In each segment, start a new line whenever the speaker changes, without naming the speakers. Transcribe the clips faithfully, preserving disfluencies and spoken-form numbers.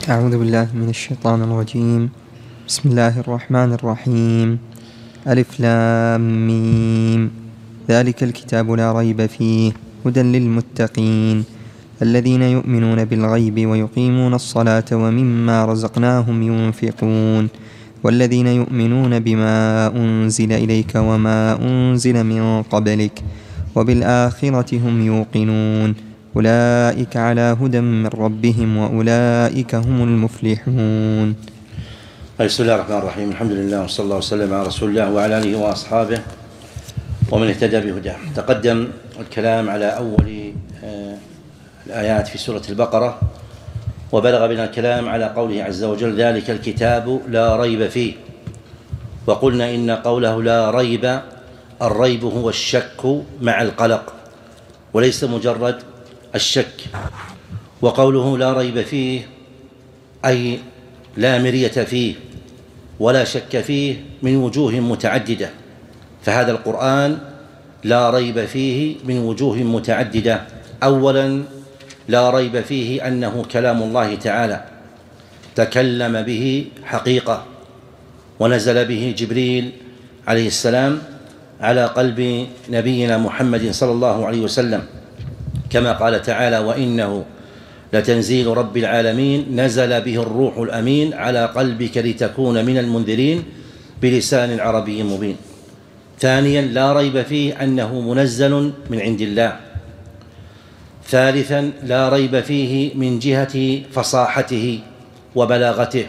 أعوذ بالله من الشيطان الرجيم. بسم الله الرحمن الرحيم. ألف لام ميم. ذلك الكتاب لا ريب فيه هدى للمتقين الذين يؤمنون بالغيب ويقيمون الصلاة ومما رزقناهم ينفقون والذين يؤمنون بما أنزل إليك وما أنزل من قبلك وبالآخرة هم يوقنون أولئك على هدى من ربهم وأولئك هم المفلحون.
بسم الله الرحمن الرحيم. الحمد لله وصلى الله وسلم على رسول الله وعلى آله وأصحابه ومن اهتدى بهداه. تقدم الكلام على أول الآيات في سورة البقرة، وبلغ بنا الكلام على قوله عز وجل ذلك الكتاب لا ريب فيه، وقلنا إن قوله لا ريب، الريب هو الشك مع القلق وليس مجرد الشك، وقوله لا ريب فيه أي لا مرية فيه ولا شك فيه من وجوه متعددة، فهذا القرآن لا ريب فيه من وجوه متعددة. أولا لا ريب فيه أنه كلام الله تعالى تكلم به حقيقة، ونزل به جبريل عليه السلام على قلب نبينا محمد صلى الله عليه وسلم، كما قال تعالى وإنه لتنزيل رب العالمين نزل به الروح الأمين على قلبك لتكون من المنذرين بلسان عربي مبين. ثانيا لا ريب فيه أنه منزل من عند الله. ثالثا لا ريب فيه من جهة فصاحته وبلاغته.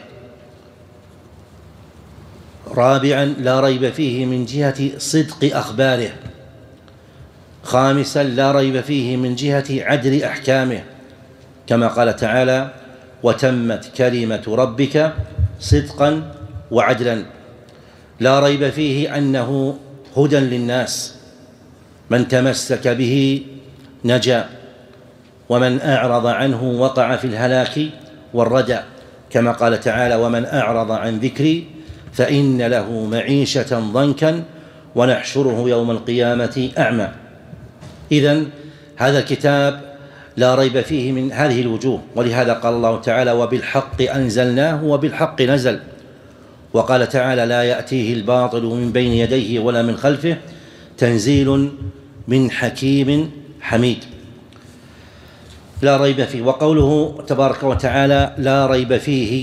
رابعا لا ريب فيه من جهة صدق أخباره. خامسا لا ريب فيه من جهة عدل أحكامه، كما قال تعالى وتمت كلمة ربك صدقا وعدلا. لا ريب فيه أنه هدى للناس، من تمسك به نجا ومن أعرض عنه وقع في الهلاك والردى، كما قال تعالى ومن أعرض عن ذكري فإن له معيشة ضنكا ونحشره يوم القيامة أعمى. إذن هذا الكتاب لا ريب فيه من هذه الوجوه، ولهذا قال الله تعالى وبالحق أنزلناه وبالحق نزل، وقال تعالى لا يأتيه الباطل من بين يديه ولا من خلفه تنزيل من حكيم حميد. لا ريب فيه. وقوله تبارك وتعالى لا ريب فيه،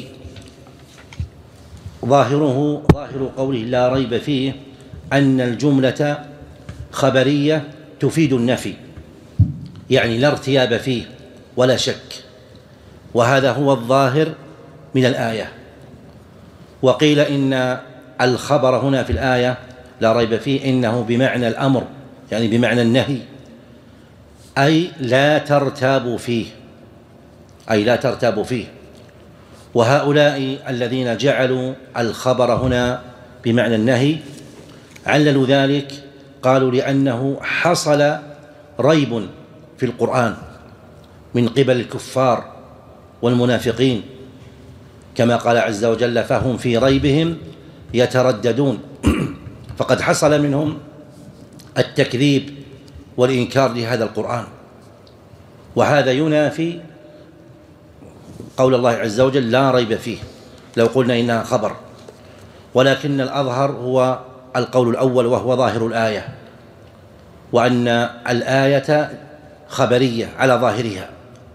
ظاهره ظاهر قوله لا ريب فيه أن الجملة خبرية تفيد النفي، يعني لا ارتياب فيه ولا شك، وهذا هو الظاهر من الآية. وقيل إن الخبر هنا في الآية لا ريب فيه إنه بمعنى الأمر، يعني بمعنى النهي، أي لا ترتابوا فيه، أي لا ترتابوا فيه. وهؤلاء الذين جعلوا الخبر هنا بمعنى النهي عللوا ذلك، قالوا لأنه حصل ريب في القرآن من قبل الكفار والمنافقين، كما قال عز وجل فهم في ريبهم يترددون، فقد حصل منهم التكذيب والإنكار لهذا القرآن، وهذا ينافي قول الله عز وجل لا ريب فيه لو قلنا إنها خبر، ولكن الأظهر هو القول الأول وهو ظاهر الآية، وأن الآية خبرية على ظاهرها.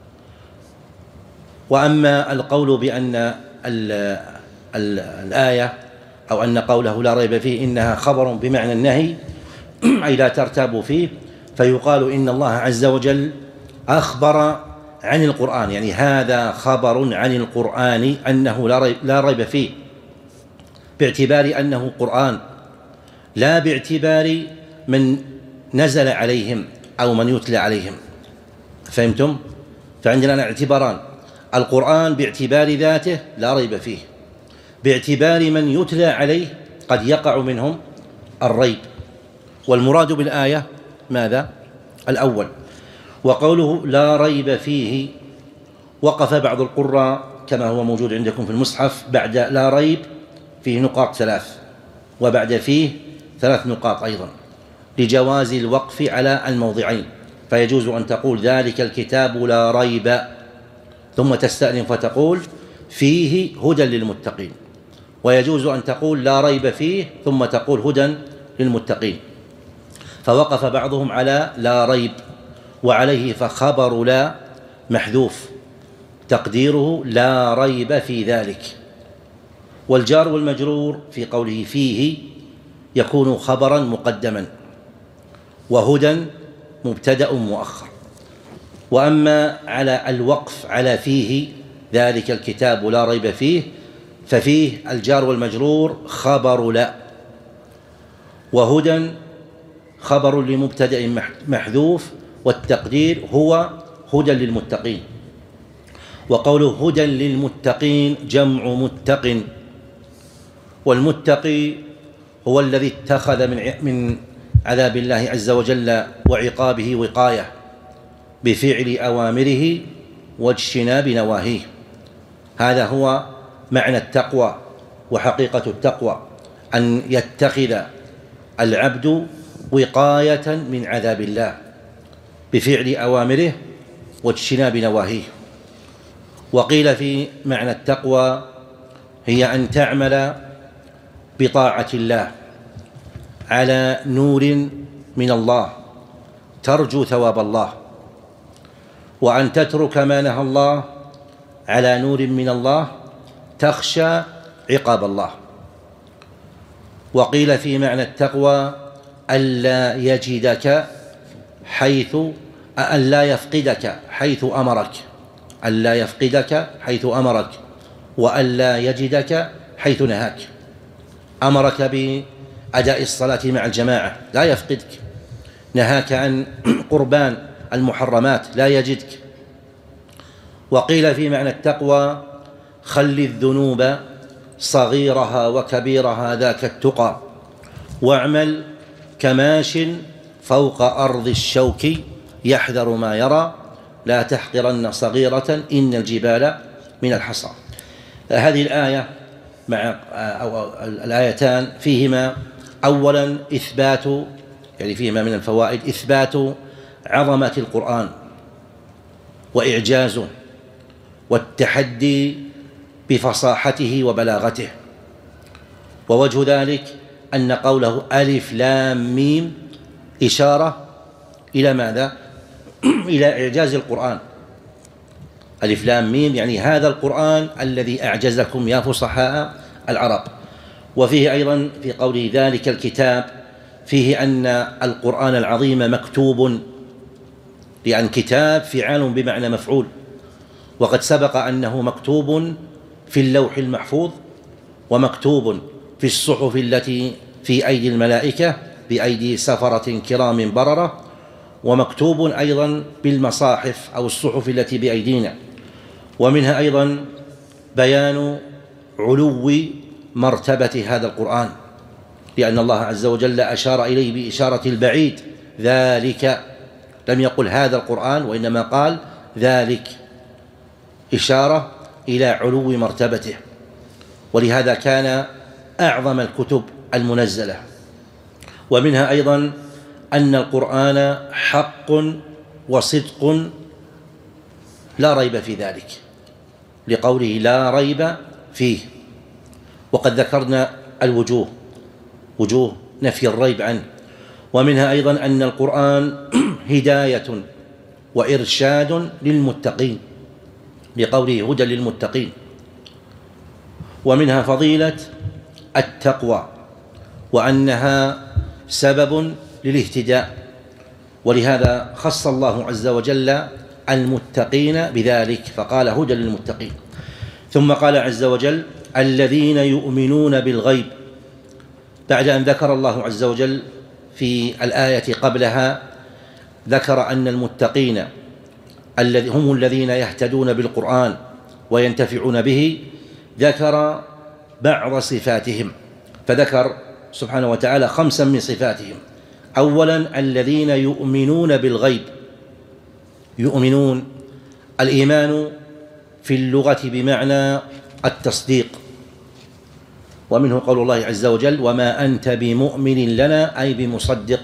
وأما القول بأن ال ال الآية أو أن قوله لا ريب فيه إنها خبر بمعنى النهي أي لا ترتابوا فيه، فيقال إن الله عز وجل أخبر عن القرآن، يعني هذا خبر عن القرآن أنه لا ريب, لا ريب فيه، باعتبار أنه قرآن، لا باعتبار من نزل عليهم أو من يتلى عليهم. فهمتم؟ فعندنا اعتباران: القرآن باعتبار ذاته لا ريب فيه، باعتبار من يتلى عليه قد يقع منهم الريب. والمراد بالآية ماذا؟ الأول. وقوله لا ريب فيه وقف بعض القراء كما هو موجود عندكم في المصحف بعد لا ريب فيه نقاط ثلاث، وبعد فيه ثلاث نقاط أيضا، لجواز الوقف على الموضعين، فيجوز أن تقول ذلك الكتاب لا ريب ثم تستأنف فتقول فيه هدى للمتقين، ويجوز أن تقول لا ريب فيه ثم تقول هدى للمتقين. فوقف بعضهم على لا ريب، وعليه فخبر لا محذوف تقديره لا ريب في ذلك. والجار والمجرور في قوله فيه يكون خبرا مقدما، وهدى مبتدأ مؤخر. وأما على الوقف على فيه ذلك الكتاب لا ريب فيه، ففيه الجار والمجرور خبر لا، وهدى خبر لمبتدأ محذوف، والتقدير هو هدى للمتقين. وقوله هدى للمتقين جمع متق، والمتقي هو الذي اتخذ من من عذاب الله عز وجل وعقابه وقاية بفعل أوامره واجتناب نواهيه. هذا هو معنى التقوى وحقيقة التقوى، أن يتخذ العبد وقاية من عذاب الله بفعل أوامره واجتناب نواهيه. وقيل في معنى التقوى هي أن تعمل بطاعة الله على نور من الله ترجو ثواب الله، وأن تترك ما نهى الله على نور من الله تخشى عقاب الله. وقيل في معنى التقوى ألا يجدك حيث ألا يفقدك حيث أمرك ألا يفقدك حيث أمرك وألا يجدك حيث نهاك. أمرك بأداء الصلاة مع الجماعة لا يفقدك، نهاك عن قربان المحرمات لا يجدك. وقيل في معنى التقوى خل الذنوب صغيرها وكبيرها ذاك التقى، واعمل كماش فوق أرض الشوك يحذر ما يرى لا تحقرن صغيرة إن الجبال من الحصى. هذه الآية مع أو الآيتان فيهما أولا إثبات، يعني فيهما من الفوائد إثبات عظمة القرآن وإعجازه والتحدي بفصاحته وبلاغته. ووجه ذلك أن قوله ألف لام ميم إشارة إلى ماذا؟ إلى إعجاز القرآن. ألف لام ميم يعني هذا القرآن الذي أعجزكم يا فصحاء العرب. وفيه أيضا في قوله ذلك الكتاب فيه أن القرآن العظيم مكتوب، لأن كتاب فعال بمعنى مفعول، وقد سبق أنه مكتوب في اللوح المحفوظ ومكتوب في الصحف التي في أيدي الملائكة بأيدي سفرة كرام بررة، ومكتوب أيضا بالمصاحف أو الصحف التي بأيدينا. ومنها أيضا بيان علو مرتبة هذا القرآن، لأن الله عز وجل أشار إليه بإشارة البعيد ذلك، لم يقل هذا القرآن وإنما قال ذلك، إشارة إلى علو مرتبته. ولهذا كان أعظم الكتب المنزلة. ومنها أيضا أن القرآن حق وصدق لا ريب في ذلك، لقوله لا ريب فيه. وقد ذكرنا الوجوه، وجوه نفي الريب عنه. ومنها أيضا أن القرآن هداية وإرشاد للمتقين، لقوله هدى للمتقين. ومنها فضيلة التقوى وأنها سبب للاهتداء، ولهذا خص الله عز وجل المتقين بذلك فقال هدى للمتقين. ثم قال عز وجل الذين يؤمنون بالغيب، بعد أن ذكر الله عز وجل في الآية قبلها ذكر أن المتقين هم الذين يهتدون بالقرآن وينتفعون به، ذكر بعض صفاتهم، فذكر سبحانه وتعالى خمسا من صفاتهم. أولا الذين يؤمنون بالغيب. يؤمنون، الإيمان في اللغة بمعنى التصديق، ومنه قول الله عز وجل وما أنت بمؤمن لنا أي بمصدق.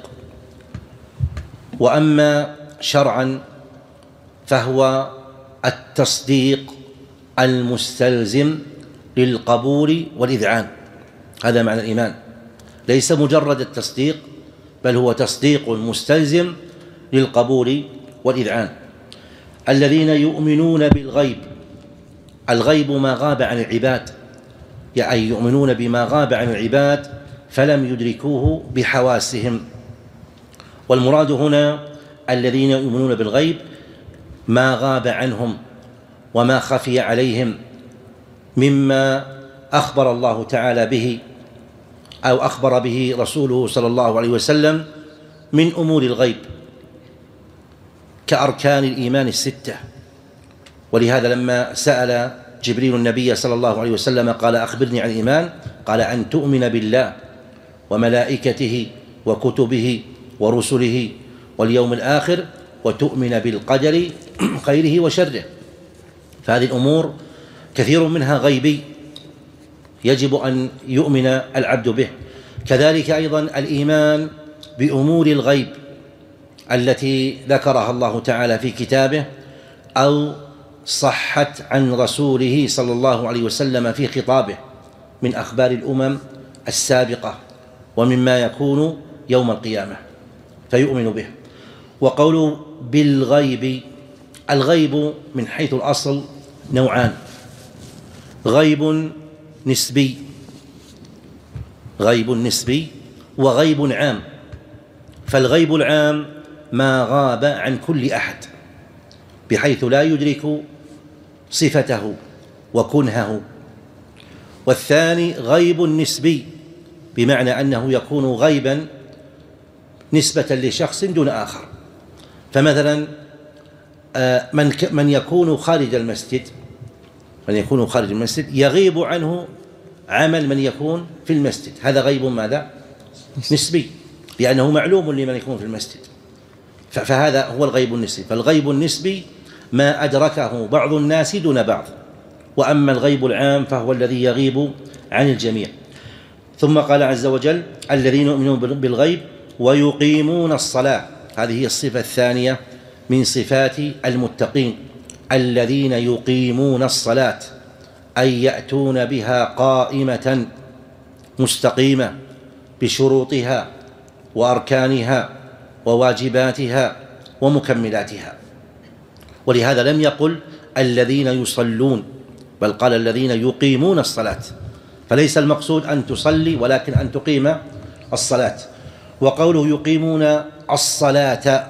وأما شرعا فهو التصديق المستلزم للقبول والإذعان. هذا معنى الإيمان، ليس مجرد التصديق، بل هو تصديق مستلزم للقبول والإذعان. الذين يؤمنون بالغيب، الغيب ما غاب عن العباد، يعني يؤمنون بما غاب عن العباد فلم يدركوه بحواسهم. والمراد هنا الذين يؤمنون بالغيب ما غاب عنهم وما خفي عليهم مما أخبر الله تعالى به أو أخبر به رسوله صلى الله عليه وسلم من أمور الغيب كأركان الإيمان الستة. ولهذا لما سأل جبريل النبي صلى الله عليه وسلم قال أخبرني عن الإيمان، قال أن تؤمن بالله وملائكته وكتبه ورسله واليوم الآخر وتؤمن بالقدر خيره وشره. فهذه الأمور كثير منها غيبي يجب أن يؤمن العبد به. كذلك أيضا الإيمان بأمور الغيب التي ذكرها الله تعالى في كتابه أو صحت عن رسوله صلى الله عليه وسلم في خطابه من أخبار الأمم السابقة ومما يكون يوم القيامة فيؤمن به. وقول بالغيب، الغيب من حيث الأصل نوعان: غيب نسبي غيب نسبي وغيب عام. فالغيب العام ما غاب عن كل أحد بحيث لا يدرك صفته وكنهه. والثاني غيب نسبي بمعنى أنه يكون غيبا نسبة لشخص دون آخر. فمثلا من من يكون خارج المسجد من يكون خارج المسجد يغيب عنه عمل من يكون في المسجد، هذا غيب ماذا؟ نسبي، لأنه معلوم لمن يكون في المسجد، فهذا هو الغيب النسبي. فالغيب النسبي ما أدركه بعض الناس دون بعض، وأما الغيب العام فهو الذي يغيب عن الجميع. ثم قال عز وجل: الذين يؤمنون بالغيب ويقيمون الصلاة. هذه هي الصفة الثانية من صفات المتقين، الذين يقيمون الصلاة أي يأتون بها قائمة مستقيمة بشروطها وأركانها وواجباتها ومكملاتها. ولهذا لم يقل الذين يصلون، بل قال الذين يقيمون الصلاة، فليس المقصود أن تصلي ولكن أن تقيم الصلاة. وقوله يقيمون الصلاة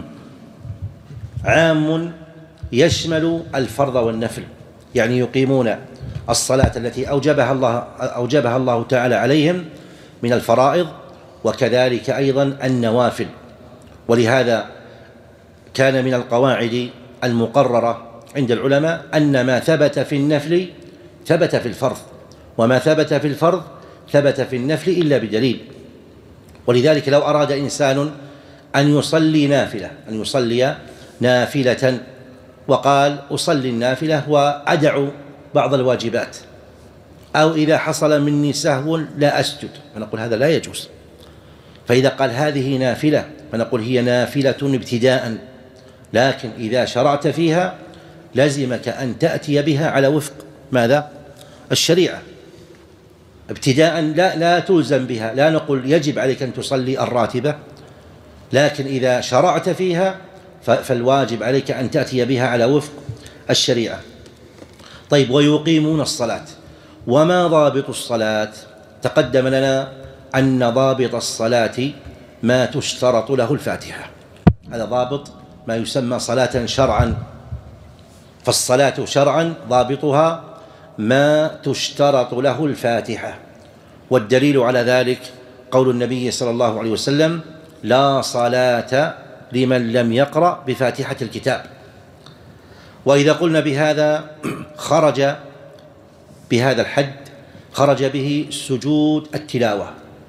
عام يشمل الفرض والنفل، يعني يقيمون الصلاة التي أوجبها الله أوجبها الله تعالى عليهم من الفرائض، وكذلك أيضا النوافل. ولهذا كان من القواعد المقررة عند العلماء أن ما ثبت في النفل ثبت في الفرض، وما ثبت في الفرض ثبت في النفل إلا بدليل. ولذلك لو أراد إنسان أن يصلي نافلة أن يصلي نافلة وقال أصلي النافلة وأدع بعض الواجبات، أو إذا حصل مني سهو لا أسجد، فنقول هذا لا يجوز. فإذا قال هذه نافلة فنقول هي نافلة ابتداء، لكن إذا شرعت فيها لزمك أن تأتي بها على وفق ماذا؟ الشريعة ابتداء، لا, لا تلزم بها، لا نقول يجب عليك أن تصلي الراتبة، لكن إذا شرعت فيها فالواجب عليك أن تأتي بها على وفق الشريعة. طيب، ويقيمون الصلاة. وما ضابط الصلاة؟ تقدم لنا أن ضابط الصلاة ما تشترط له الفاتحة، هذا ضابط ما يسمى صلاة شرعا. فالصلاة شرعا ضابطها ما تشترط له الفاتحة، والدليل على ذلك قول النبي صلى الله عليه وسلم: لا صلاة لمن لم يقرأ بفاتحة الكتاب. وإذا قلنا بهذا خرج بهذا الحد خرج به سجود التلاوة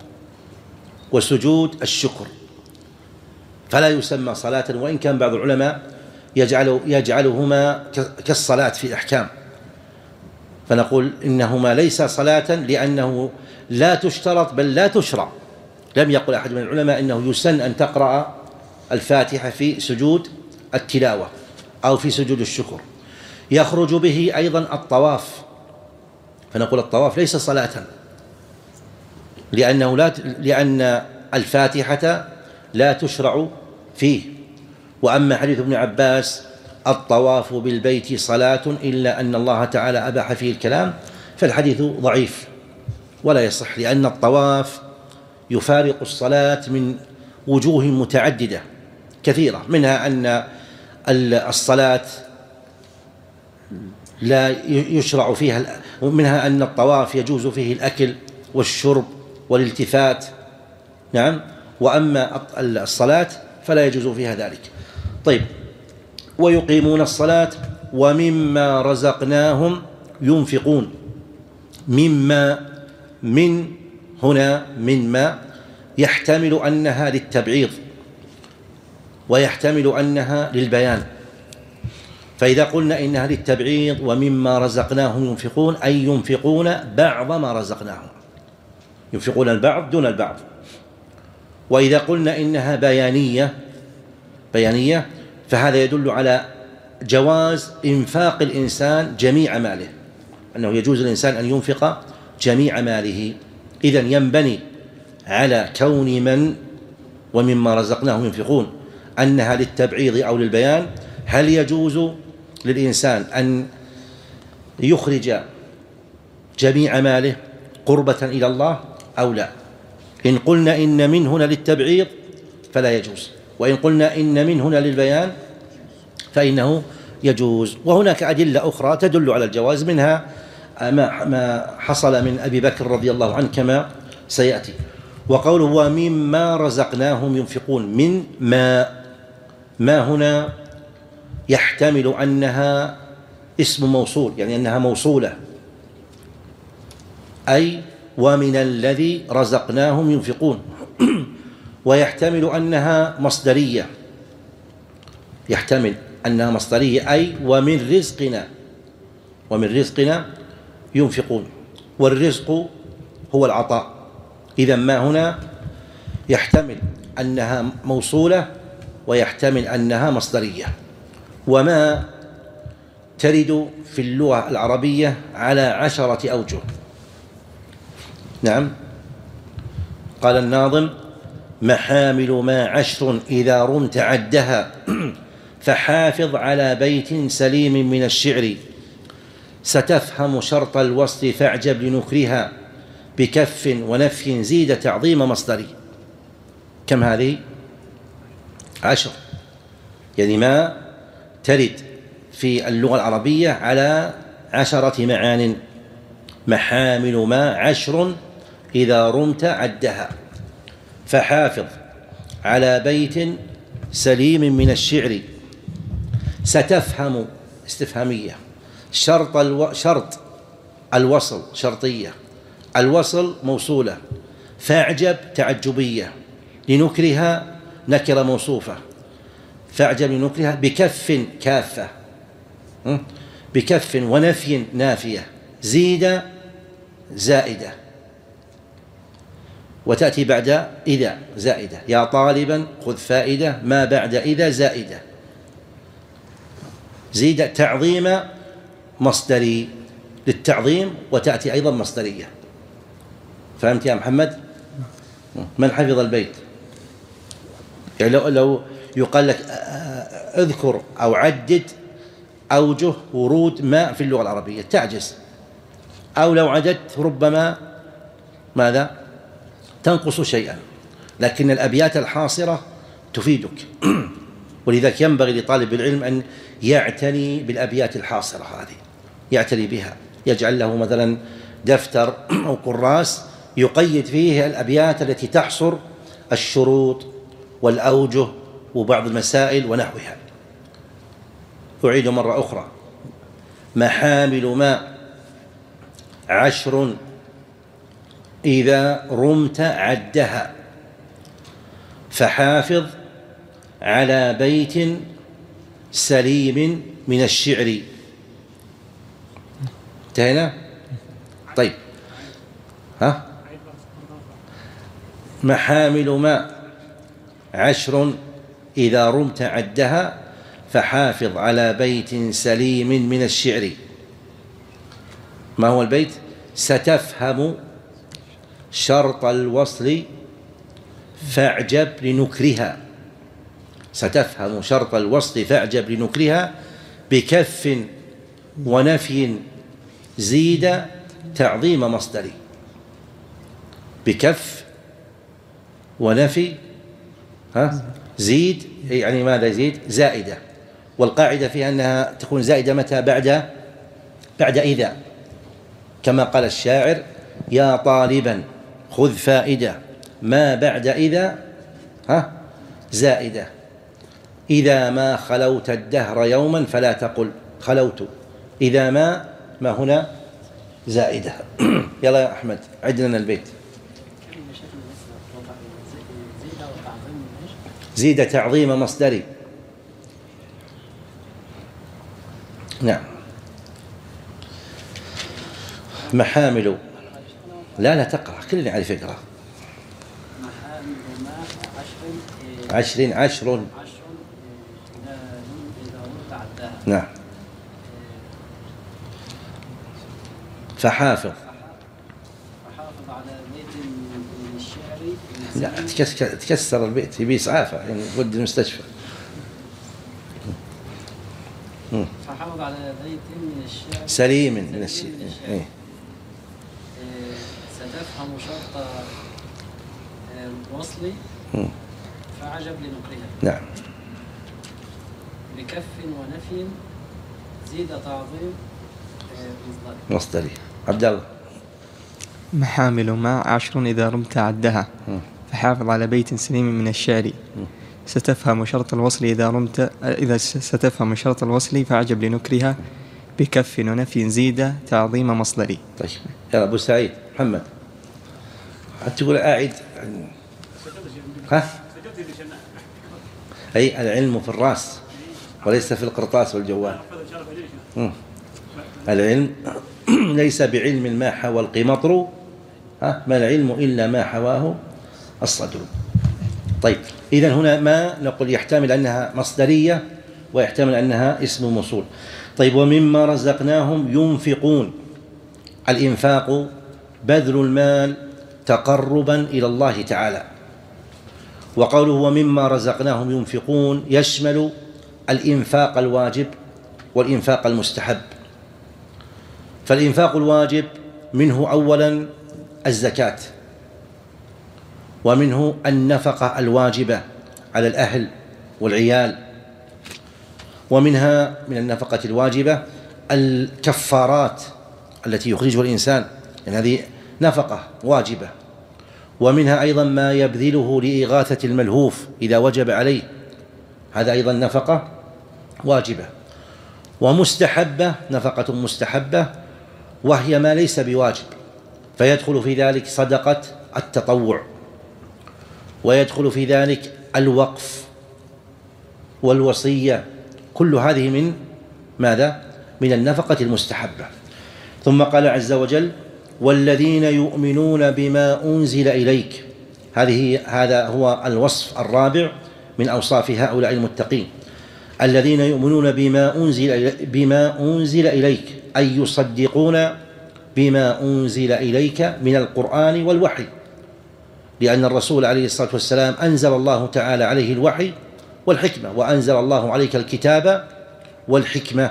وسجود الشكر، فلا يسمى صلاة، وإن كان بعض العلماء يجعل يجعلهما كالصلاة في أحكام، فنقول إنهما ليس صلاة لأنه لا تشترط بل لا تشرع. لم يقل أحد من العلماء إنه يسن أن تقرأ الفاتحة في سجود التلاوة أو في سجود الشكر. يخرج به أيضا الطواف، فنقول الطواف ليس صلاة، لأنه لا لأن الفاتحة لا تشرع فيه. وأما حديث ابن عباس الطواف بالبيت صلاة إلا أن الله تعالى أباح فيه الكلام، فالحديث ضعيف ولا يصح، لأن الطواف يفارق الصلاة من وجوه متعددة كثيرة، منها أن الصلاة لا يشرع فيها، ومنها أن الطواف يجوز فيه الأكل والشرب والالتفات، نعم، وأما الصلاة فلا يجوز فيها ذلك. طيب، ويقيمون الصلاة ومما رزقناهم ينفقون. مما، من هنا من ما يحتمل أنها للتبعيض ويحتمل أنها للبيان، فإذا قلنا إنها للتبعيض ومما رزقناهم ينفقون، أي ينفقون بعض ما رزقناهم، ينفقون البعض دون البعض. وإذا قلنا إنها بيانية بيانية فهذا يدل على جواز إنفاق الإنسان جميع ماله، أنه يجوز الإنسان أن ينفق جميع ماله. إذن ينبني على كون من ومما رزقناهم ينفقون أنها للتبعيض أو للبيان. هل يجوز للإنسان أن يخرج جميع ماله قربة إلى الله أو لا؟ إن قلنا إن من هنا للتبعيض فلا يجوز، وإن قلنا إن من هنا للبيان فإنه يجوز. وهناك أدلة أخرى تدل على الجواز، منها ما حصل من أبي بكر رضي الله عنه كما سيأتي. وقوله ومما رزقناهم ينفقون، من ما ما هنا يحتمل أنها اسم موصول، يعني أنها موصولة، أي ومن الذي رزقناهم ينفقون. ويحتمل أنها مصدرية، يحتمل أنها مصدرية، أي ومن رزقنا ومن رزقنا ينفقون، والرزق هو العطاء. إذن ما هنا يحتمل أنها موصولة ويحتمل أنها مصدرية. وما ترد في اللغة العربية على عشرة أوجه. نعم، قال الناظم محامل ما عشر إذا رمت عدها، فحافظ على بيت سليم من الشعر، ستفهم شرط الوصل فاعجب لنكرها، بكف ونفي زيد تعظيم مصدري. كم هذه؟ عشر، يعني ما ترد في اللغة العربية على عشرة معان. محامل ما عشر إذا رمت عدها، فحافظ على بيت سليم من الشعر، ستفهم استفهامية، شرط الو... شرط الوصل شرطية، الوصل موصولة، فاعجب تعجبية، لنكرها نكرة موصوفة، فاعجب لنكرها، بكف كافة، بكف ونفي نافية، زيد زائدة، وتأتي بعد إذا زائدة، يا طالبا خذ فائدة، ما بعد إذا زائدة، زيد تعظيم مصدري للتعظيم، وتأتي أيضا مصدرية. فهمت يا محمد؟ من حفظ البيت؟ يعني لو, لو يقال لك اذكر أو عدد أوجه ورود ما في اللغة العربية تعجز، أو لو عددت ربما ماذا؟ تنقص شيئا، لكن الأبيات الحاصرة تفيدك. ولذلك ينبغي لطالب العلم أن يعتني بالأبيات الحاصرة هذه، يعتني بها، يجعل له مثلا دفتر أو كراس يقيد فيه الأبيات التي تحصر الشروط والأوجه وبعض المسائل ونحوها. أعيد مرة أخرى: محامل ما عشر إذا رمت عدها، فحافظ على بيت سليم من الشعر. انتهينا؟ طيب، ها؟ محامل ما عشر إذا رمت عدها، فحافظ على بيت سليم من الشعر. ما هو البيت؟ ستفهم شرط الوصل فاعجب لنكرها. ستفهم شرط الوصل فاعجب لنكرها بكف ونفي زيد تعظيم مصدري. بكف ونفي ها زيد، يعني ماذا يزيد؟ زائدة. والقاعدة فيها أنها تكون زائدة متى؟ بعد بعد إذا، كما قال الشاعر: يا طالبا خذ فائدة ما بعد إذا ها زائدة. إذا ما خلوت الدهر يوما فلا تقل خلوت. إذا ما ما هنا زائدة. يلا يا أحمد عد لنا البيت. زيد تعظيم مصدري. نعم. محامل. لا لا تقرأ، كلنا يعرف يقرأ. عشر عشر. نعم. فحافظ.
فحافظ على بيت من الشعر.
لا تكسر البيت، يبي إسعافه يعني ود المستشفى.
فحافظ على بيت من الشعر
سليم من الشعر. إيه.
ستفهم شرط الوصل فعجب لنكرها.
نعم.
بكف ونفي زيد تعظيم مصدري.
مصدري. عبد الله.
محامل ما عشر إذا رمت عدها فحافظ على بيت سليم من الشعر. ستفهم شرط الوصل إذا رمت إذا ستفهم شرط الوصل فعجب لنكرها بكف ونفي زيد تعظيم مصدري.
طيب يا أبو سعيد محمد تقول أعد. ها؟ أي العلم في الرأس وليس في القرطاس والجوال. العلم ليس بعلم ما حوى القمطر، ها ما العلم إلا ما حواه الصدر. طيب إذن هنا ما نقول يحتمل أنها مصدرية ويحتمل أنها اسم موصول. طيب ومما رزقناهم ينفقون. الإنفاق بذل المال تقربا إلى الله تعالى. وقوله ومما رزقناهم ينفقون يشمل الإنفاق الواجب والإنفاق المستحب. فالإنفاق الواجب منه أولا الزكاة، ومنه النفقة الواجبة على الأهل والعيال، ومنها من النفقة الواجبة الكفارات التي يخرجها الإنسان، يعني هذه نفقة واجبة. ومنها أيضا ما يبذله لإغاثة الملهوف إذا وجب عليه، هذا أيضا نفقة واجبة. ومستحبة نفقة مستحبة وهي ما ليس بواجب، فيدخل في ذلك صدقة التطوع، ويدخل في ذلك الوقف والوصية، كل هذه من ماذا؟ من النفقة المستحبة. ثم قال عز وجل والذين يؤمنون بما أنزل إليك. هذه هذا هو الوصف الرابع من أوصاف هؤلاء المتقين، الذين يؤمنون بما أنزل بما أنزل إليك، أي يصدقون بما أنزل إليك من القرآن والوحي، لأن الرسول عليه الصلاة والسلام أنزل الله تعالى عليه الوحي والحكمة، وأنزل الله عليك الكتاب والحكمة.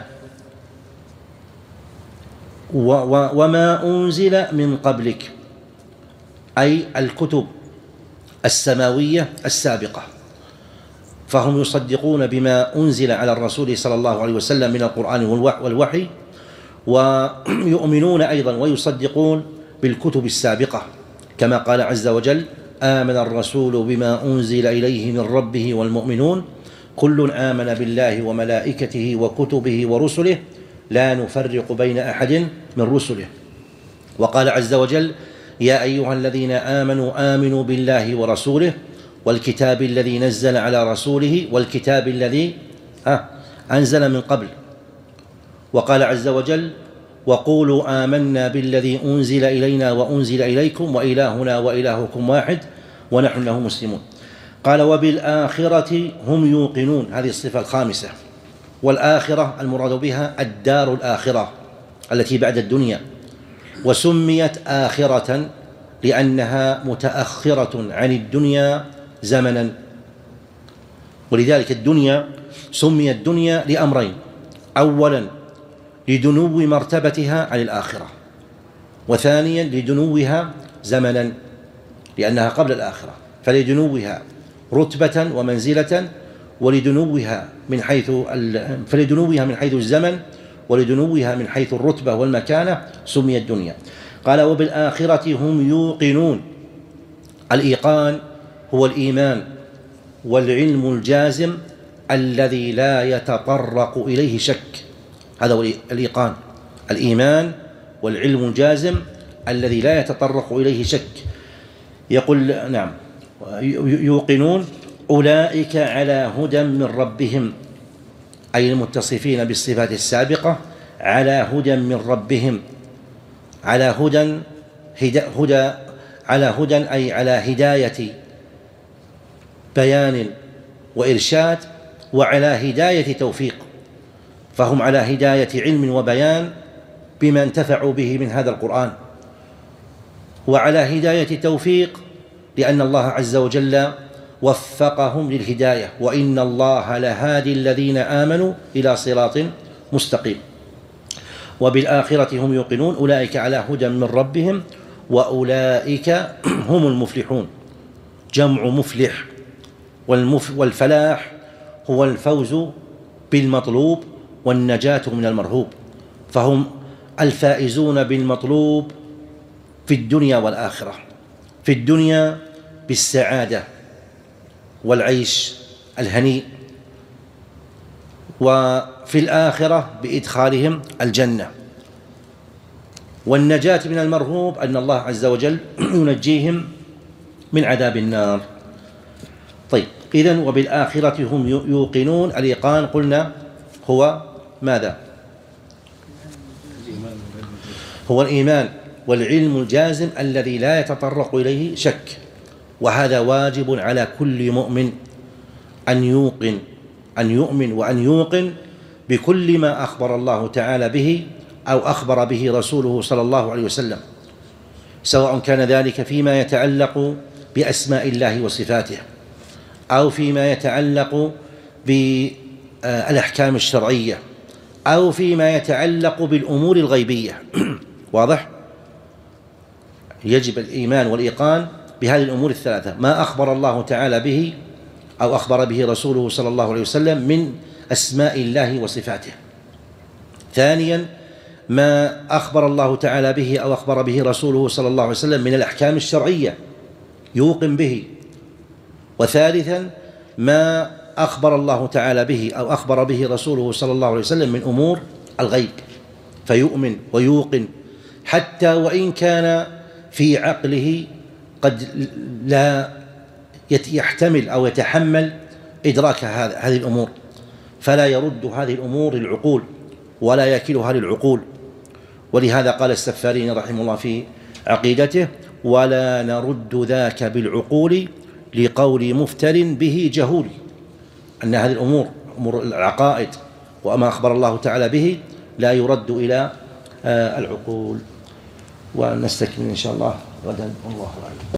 وما أنزل من قبلك أي الكتب السماوية السابقة، فهم يصدقون بما أنزل على الرسول صلى الله عليه وسلم من القرآن والوحي، ويؤمنون أيضا ويصدقون بالكتب السابقة، كما قال عز وجل آمن الرسول بما أنزل إليه من ربه والمؤمنون كل آمن بالله وملائكته وكتبه ورسله لا نفرق بين أحد من رسله. وقال عز وجل يا أيها الذين آمنوا آمنوا بالله ورسوله والكتاب الذي نزل على رسوله والكتاب الذي أنزل من قبل. وقال عز وجل وقولوا آمنا بالذي أنزل إلينا وأنزل إليكم وإلهنا وإلهكم واحد ونحن له مسلمون. قال وبالآخرة هم يوقنون، هذه الصفة الخامسة، والآخرة المراد بها الدار الآخرة التي بعد الدنيا، وسميت آخرة لأنها متأخرة عن الدنيا زمنا. ولذلك الدنيا سميت الدنيا لأمرين: أولا لدنو مرتبتها عن الآخرة، وثانيا لدنوها زمنا لأنها قبل الآخرة، فلدنوها رتبة ومنزلة، ولدنوها من حيث فلدنوها من حيث الزمن، ولدنوها من حيث الرتبة والمكانة سميت الدنيا. قال: وبالآخرة هم يوقنون. الإيقان هو الإيمان والعلم الجازم الذي لا يتطرق إليه شك، هذا هو الإيقان، الإيمان والعلم الجازم الذي لا يتطرق إليه شك. يقول نعم يوقنون: أولئك على هدى من ربهم، أي المتصفين بالصفات السابقة على هدى من ربهم. على هدى هدى على هدى أي على هداية بيان وإرشاد، وعلى هداية توفيق، فهم على هداية علم وبيان بما انتفعوا به من هذا القرآن، وعلى هداية توفيق لأن الله عز وجل وفقهم للهداية: وإن الله لهادي الذين آمنوا إلى صراط مستقيم. وبالآخرة هم يوقنون: أولئك على هدى من ربهم وأولئك هم المفلحون. جمع مفلح، والفلاح هو الفوز بالمطلوب والنجاة من المرهوب، فهم الفائزون بالمطلوب في الدنيا والآخرة. في الدنيا بالسعادة والعيش الهنيء، وفي الآخرة بإدخالهم الجنة. والنجاة من المرهوب أن الله عز وجل ينجيهم من عذاب النار. طيب، إذن وبالآخرة هم يوقنون. الإيقان قلنا هو ماذا؟ هو الإيمان والعلم الجازم الذي لا يتطرق إليه شك، وهذا واجب على كل مؤمن أن يوقن أن يؤمن وأن يوقن بكل ما أخبر الله تعالى به أو أخبر به رسوله صلى الله عليه وسلم، سواء كان ذلك فيما يتعلق بأسماء الله وصفاته، أو فيما يتعلق بالأحكام الشرعية، أو فيما يتعلق بالأمور الغيبية. واضح؟ يجب الإيمان والإيقان بهذه الأمور الثلاثة: ما أخبر الله تعالى به أو أخبر به رسوله صلى الله عليه وسلم من أسماء الله وصفاته. ثانيا، ما أخبر الله تعالى به أو أخبر به رسوله صلى الله عليه وسلم من الأحكام الشرعية يوقن به. وثالثا، ما أخبر الله تعالى به أو أخبر به رسوله صلى الله عليه وسلم من أمور الغيب فيؤمن ويوقن، حتى وإن كان في عقله قد لا يحتمل أو يتحمل إدراك هذه الأمور، فلا يرد هذه الأمور للعقول ولا يكلها للعقول. ولهذا قال السفارين رحمه الله في عقيدته: ولا نرد ذاك بالعقول لقول مفتر به جهول. أن هذه الأمور أمور العقائد وما أخبر الله تعالى به لا يرد إلى العقول. ونستكمل إن شاء الله غدا، والله أعلم.